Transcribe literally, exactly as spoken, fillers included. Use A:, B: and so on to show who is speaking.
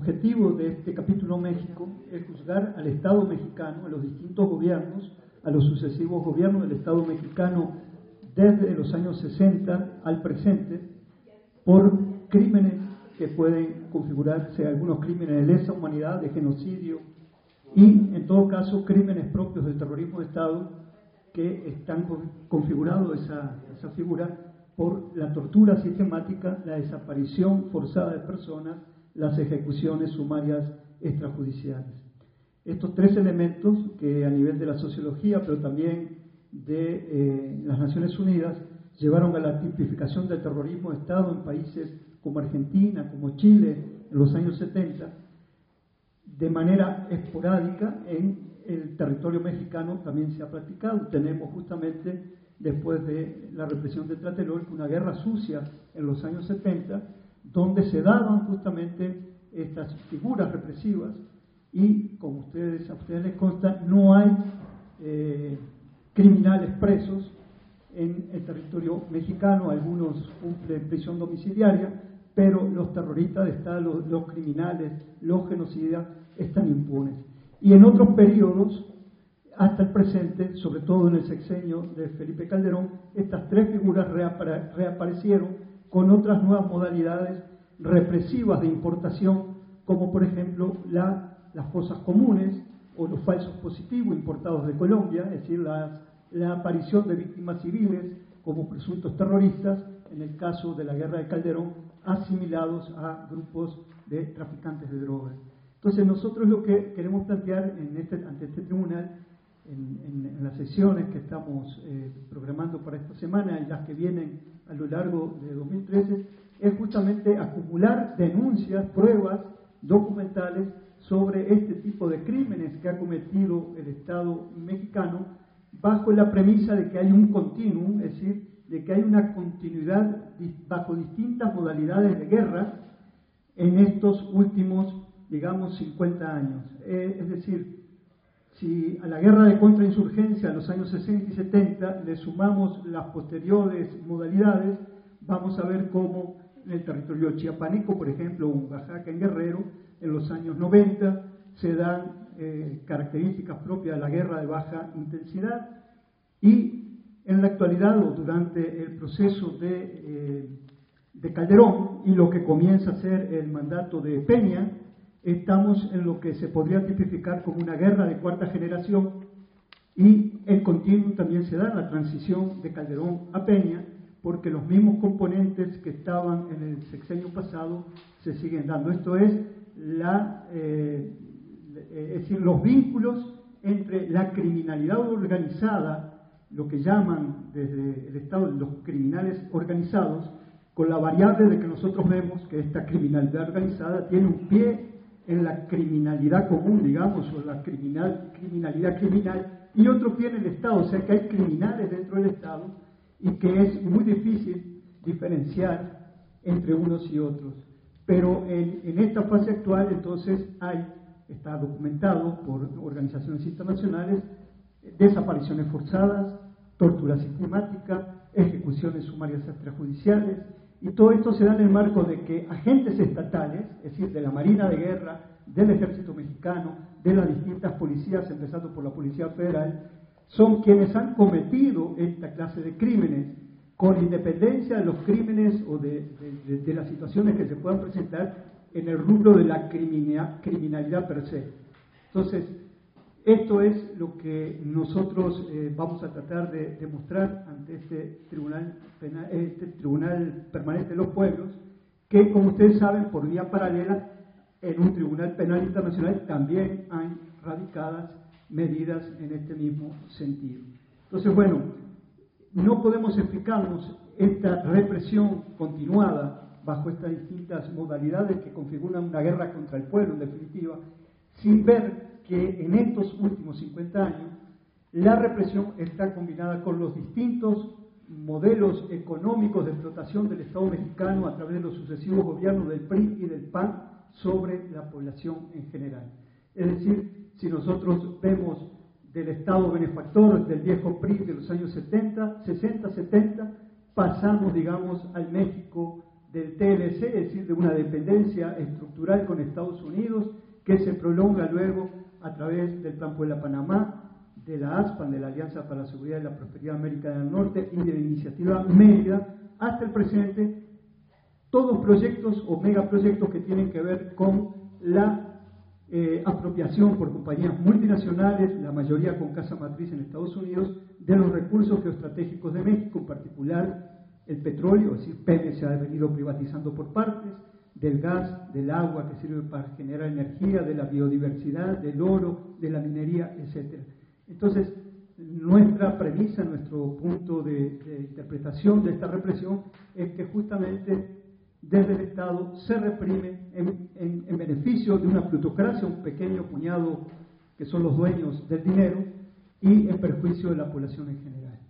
A: objetivo de este capítulo México es juzgar al Estado mexicano, a los distintos gobiernos, a los sucesivos gobiernos del Estado mexicano desde los años sesenta al presente, por crímenes que pueden configurarse, algunos crímenes de lesa humanidad, de genocidio, y en todo caso crímenes propios del terrorismo de Estado que están configurados esa, esa figura por la tortura sistemática, la desaparición forzada de personas, las ejecuciones sumarias extrajudiciales. Estos tres elementos que a nivel de la sociología, pero también de eh, las Naciones Unidas, llevaron a la tipificación del terrorismo de Estado en países como Argentina, como Chile, en los años setenta, de manera esporádica en el territorio mexicano también se ha practicado. Tenemos justamente, después de la represión de Tlatelolco, una guerra sucia en los años setenta, donde se daban justamente estas figuras represivas y, como ustedes, a ustedes les consta, no hay eh, criminales presos en el territorio mexicano. Algunos cumplen prisión domiciliaria, pero los terroristas de Estado, los, los criminales, los genocidas, están impunes. Y en otros periodos, hasta el presente, sobre todo en el sexenio de Felipe Calderón, estas tres figuras reapare reaparecieron con otras nuevas modalidades represivas de importación, como por ejemplo la, las fosas comunes o los falsos positivos importados de Colombia, es decir, la, la aparición de víctimas civiles como presuntos terroristas, en el caso de la guerra de Calderón, asimilados a grupos de traficantes de drogas. Entonces nosotros lo que queremos plantear en este, ante este tribunal, en, en, en las sesiones que estamos eh, programando para esta semana y las que vienen a lo largo de dos mil trece, es justamente acumular denuncias, pruebas documentales sobre este tipo de crímenes que ha cometido el Estado mexicano, bajo la premisa de que hay un continuum, es decir, de que hay una continuidad bajo distintas modalidades de guerra en estos últimos, digamos, cincuenta años. Eh, es decir, si a la guerra de contrainsurgencia, a los años sesenta y setenta, le sumamos las posteriores modalidades, vamos a ver cómo en el territorio chiapaneco, por ejemplo, o en Oaxaca, en Guerrero, en los años noventa, se dan eh, características propias de la guerra de baja intensidad, y en la actualidad, o durante el proceso de, eh, de Calderón y lo que comienza a ser el mandato de Peña, estamos en lo que se podría tipificar como una guerra de cuarta generación, y el continuum también se da en la transición de Calderón a Peña, porque los mismos componentes que estaban en el sexenio pasado se siguen dando. Esto es, la, eh, es decir, los vínculos entre la criminalidad organizada, lo que llaman desde el Estado los criminales organizados, con la variable de que nosotros vemos que esta criminalidad organizada tiene un pie en la criminalidad común, digamos, o la criminal, criminalidad criminal, y otro pie en el Estado, o sea que hay criminales dentro del Estado y que es muy difícil diferenciar entre unos y otros. Pero en, en esta fase actual, entonces, hay, está documentado por organizaciones internacionales, desapariciones forzadas, tortura sistemática, ejecuciones sumarias extrajudiciales, y todo esto se da en el marco de que agentes estatales, es decir, de la Marina de Guerra, del Ejército Mexicano, de las distintas policías, empezando por la Policía Federal, son quienes han cometido esta clase de crímenes, con independencia de los crímenes o de, de, de, de las situaciones que se puedan presentar en el rubro de la criminalidad, criminalidad per se. Entonces, esto es lo que nosotros eh, vamos a tratar de demostrar ante este tribunal, penal, este tribunal permanente de los pueblos, que, como ustedes saben, por vía paralela, en un tribunal penal internacional también hay radicadas medidas en este mismo sentido. Entonces, bueno, no podemos explicarnos esta represión continuada bajo estas distintas modalidades que configuran una guerra contra el pueblo, en definitiva, sin ver que en estos últimos cincuenta años la represión está combinada con los distintos modelos económicos de explotación del Estado mexicano a través de los sucesivos gobiernos del P R I y del P A N sobre la población en general. Es decir, si nosotros vemos del Estado benefactor del viejo P R I de los años setenta, sesenta, setenta, pasamos, digamos, al México del T L C, es decir, de una dependencia estructural con Estados Unidos que se prolonga luego a través del Plan Puebla-Panamá, de la ASPAN, de la Alianza para la Seguridad y la Prosperidad de América del Norte, y de la Iniciativa Mérida, hasta el presente, todos proyectos o megaproyectos que tienen que ver con la eh, apropiación por compañías multinacionales, la mayoría con casa matriz en Estados Unidos, de los recursos geoestratégicos de México, en particular el petróleo, es decir, Pemex se ha venido privatizando por partes, del gas, del agua que sirve para generar energía, de la biodiversidad, del oro, de la minería, etcétera. Entonces, nuestra premisa, nuestro punto de, de interpretación de esta represión es que justamente desde el Estado se reprime en, en, en beneficio de una plutocracia, un pequeño puñado que son los dueños del dinero, y en perjuicio de la población en general.